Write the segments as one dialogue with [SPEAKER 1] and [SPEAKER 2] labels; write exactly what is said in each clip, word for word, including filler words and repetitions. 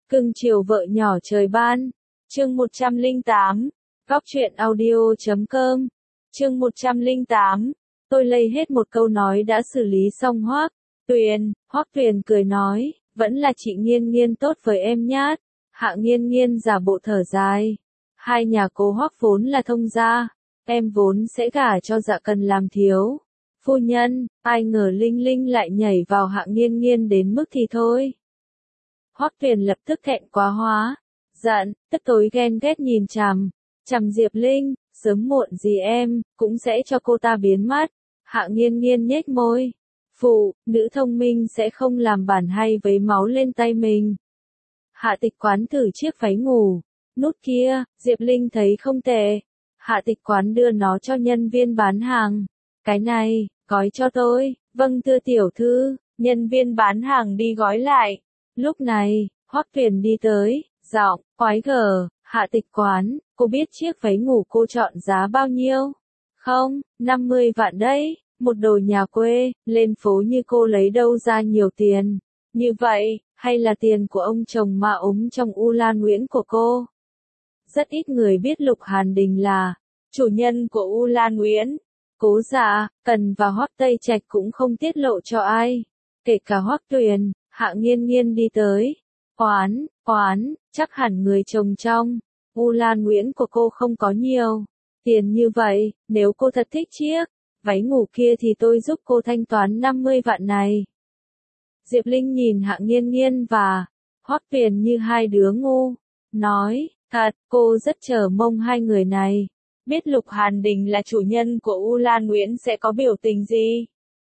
[SPEAKER 1] Cưng chiều vợ nhỏ trời ban. Chương một trăm lẻ tám. Góc truyện audio chấm com. Chương một trăm lẻ tám. Tôi lây hết một câu nói đã xử lý xong Hoắc Tuyền. Hoắc Tuyền cười nói, vẫn là chị Nghiên Nghiên tốt với em nhát. Hạ Nghiên Nghiên giả bộ thở dài. Hai nhà cô Hoắc vốn là thông gia, em vốn sẽ gả cho Dạ Cần làm thiếu phu nhân, ai ngờ Linh Linh lại nhảy vào Hạ Nghiên Nghiên đến mức thì thôi. Hoắc Tuyền lập tức thẹn quá hóa, giận, tức tối ghen ghét nhìn chằm, chằm Diệp Linh, sớm muộn gì em, cũng sẽ cho cô ta biến mất. Hạ Nghiên Nghiên nhếch môi, phụ, nữ thông minh sẽ không làm bản hay vấy máu lên tay mình. Hạ Tịch Quán thử chiếc váy ngủ, nút kia, Diệp Linh thấy không tệ. Hạ Tịch Quán đưa nó cho nhân viên bán hàng. Cái này, gói cho tôi, vâng thưa tiểu thư, nhân viên bán hàng đi gói lại. Lúc này, Hoắc Tuyền đi tới, giọng, quái gở, Hạ Tịch Quán, cô biết chiếc váy ngủ cô chọn giá bao nhiêu? Không, năm mươi vạn đấy, một đồ nhà quê, lên phố như cô lấy đâu ra nhiều tiền. Như vậy, hay là tiền của ông chồng ma ốm trong U Lan Nguyễn của cô? Rất ít người biết Lục Hàn Đình là chủ nhân của U Lan Nguyễn. Cố Dạ, Cần và Hoắc Tây Trạch cũng không tiết lộ cho ai, kể cả Hoắc Tuyền. Hạ Nghiên Nghiên đi tới. Quán, quán, chắc hẳn người chồng trong U Lan Nguyễn của cô không có nhiều tiền như vậy, nếu cô thật thích chiếc váy ngủ kia thì tôi giúp cô thanh toán năm mươi vạn này. Diệp Linh nhìn Hạ Nghiên Nghiên và Hoắc Tuyền như hai đứa ngu, nói, thật, cô rất chờ mong hai người này biết Lục Hàn Đình là chủ nhân của U Lan Nguyễn sẽ có biểu tình gì.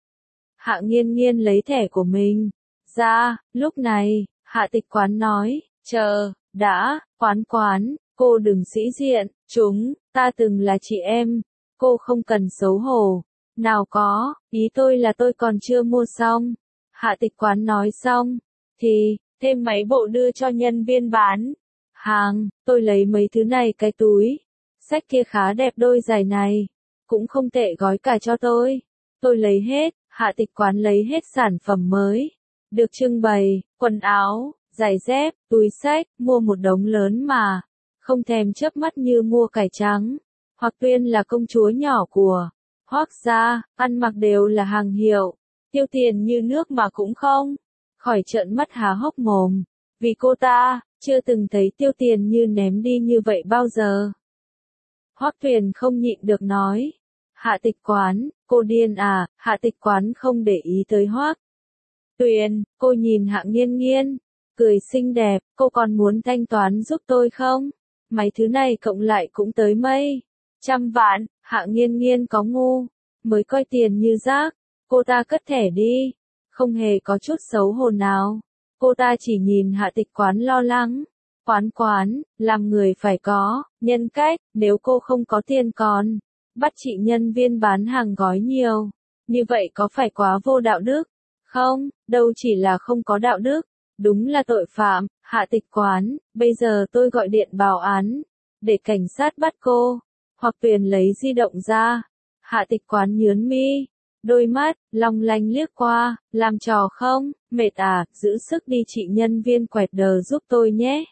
[SPEAKER 1] Hạ Nghiên Nghiên lấy thẻ của mình ra, lúc này, Hạ Tịch Quán nói, chờ, đã, Quán Quán, cô đừng sĩ diện, chúng, ta từng là chị em, cô không cần xấu hổ. Nào có, ý tôi là tôi còn chưa mua xong. Hạ Tịch Quán nói xong, thì, thêm mấy bộ đưa cho nhân viên bán hàng, tôi lấy mấy thứ này cái túi. Xách kia khá đẹp, đôi giày này cũng không tệ, gói cả cho tôi. Tôi lấy hết. Hạ Tịch Quán lấy hết sản phẩm mới được trưng bày, quần áo, giày dép, túi xách, mua một đống lớn mà không thèm chớp mắt như mua cải trắng. Hoắc Tuyền là công chúa nhỏ của Hoắc gia, ăn mặc đều là hàng hiệu, tiêu tiền như nước mà cũng không khỏi trợn mắt há hốc mồm, vì cô ta chưa từng thấy tiêu tiền như ném đi như vậy bao giờ. Hoắc Tuyền không nhịn được nói, Hạ Tịch Quán, cô điên à? Hạ Tịch Quán không để ý tới Hoắc Tuyền, cô nhìn Hạ Nghiên Nghiên, cười xinh đẹp, cô còn muốn thanh toán giúp tôi không? Mấy thứ này cộng lại cũng tới mấy trăm vạn. Hạ Nghiên Nghiên có ngu, mới coi tiền như rác. Cô ta cất thẻ đi, không hề có chút xấu hổ nào. Cô ta chỉ nhìn Hạ Tịch Quán lo lắng. Quán Quán, làm người phải có nhân cách, nếu cô không có tiền còn bắt chị nhân viên bán hàng gói nhiều, như vậy có phải quá vô đạo đức? Không, đâu chỉ là không có đạo đức, đúng là tội phạm. Hạ Tịch Quán, bây giờ tôi gọi điện báo án, để cảnh sát bắt cô. Hoắc Tuyền lấy di động ra. Hạ Tịch Quán nhướng mi, đôi mắt long lanh liếc qua, làm trò không? Mệt à? Giữ sức đi chị nhân viên quẹt đờ giúp tôi nhé.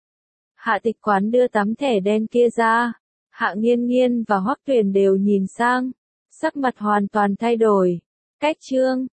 [SPEAKER 1] Hạ Tịch Quán đưa tấm thẻ đen kia ra. Hạ Nghiên Nghiên và Hoắc Tuyền đều nhìn sang, sắc mặt hoàn toàn thay đổi. Cách chương,